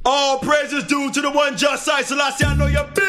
All praises due to the one just sight. Selassie, I know you're big.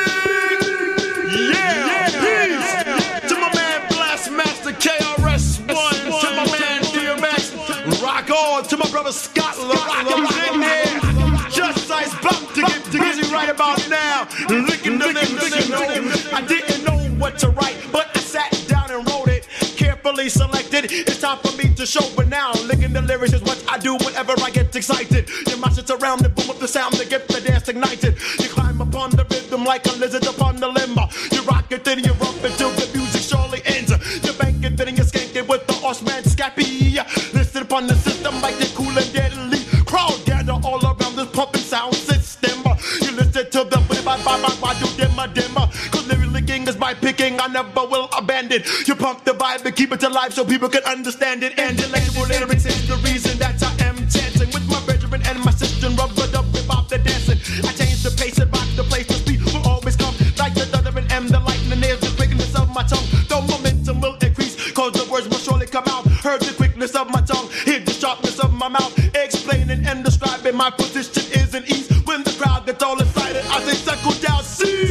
Yeah. To my man Blastmaster KRS-One. To my man DMX. Rock on. To my brother Scott LaRock. He's in there. Just sight's about to get busy right about now. Licking the lyrics. I didn't know what to write, but I sat down and wrote it. Carefully selected. It's time for me to show it now. Licking the lyrics is what I do whenever I get excited. Your mind sits around the boom of the sound to get the dance ignited. You climb upon the rhythm like a lizard upon the limb. You rock it, then you rump it till the music surely ends. You bank it, then you skank it with the Osman Scappy. Listen upon the system like they're cool and deadly. Crowd gather all around this pumping sound system. You listen to the dimmer. Cause lyric licking is my picking, I never will abandon. You pump the vibe and keep it alive so people can understand it. And intellectual lyrics is the reason that I am chanting. With my brethren and my sister, rub it up about the dancing. I change the pace and rock the place, the speed will always come. Like the thunder and the lightning is the quickness of my tongue. The momentum will increase, cause the words will surely come out. Heard the quickness of my tongue, hear the sharpness of my mouth. Explaining and describing my position is an ease. When the crowd gets all excited, I say circle down,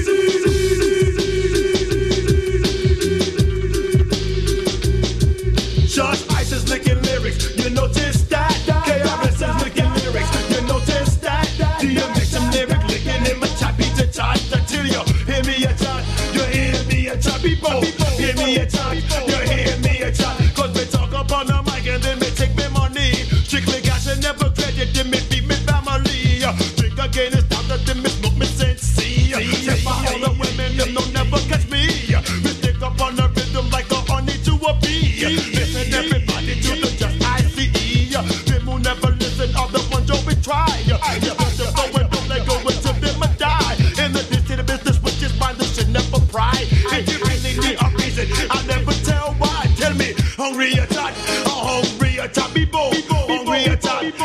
Just Ice is licking lyrics, you notice that. KRS is licking lyrics, you notice that. DMX some lyric licking in my choppy to charge until you hear me a chant, you hear me a chant. People, hear me a chant, you hear me a chant. Cause we talk up on the mic and then we take me money. Strictly cash and never credit, then me feed me family. Drink again, it's down to them, me smoke me sensei. If I all the women, them no never catch me. We stick up on the rhythm like a honey to a bee. Listen everybody to the just ICE. Them who never listen are the ones who we try. You better go and don't let go until them a die. In the distance business which is mine, this should never pry. If you really need a reason, I'll never tell why. Tell me, hungry or tired, hungry or tired, people. Hungry or tired,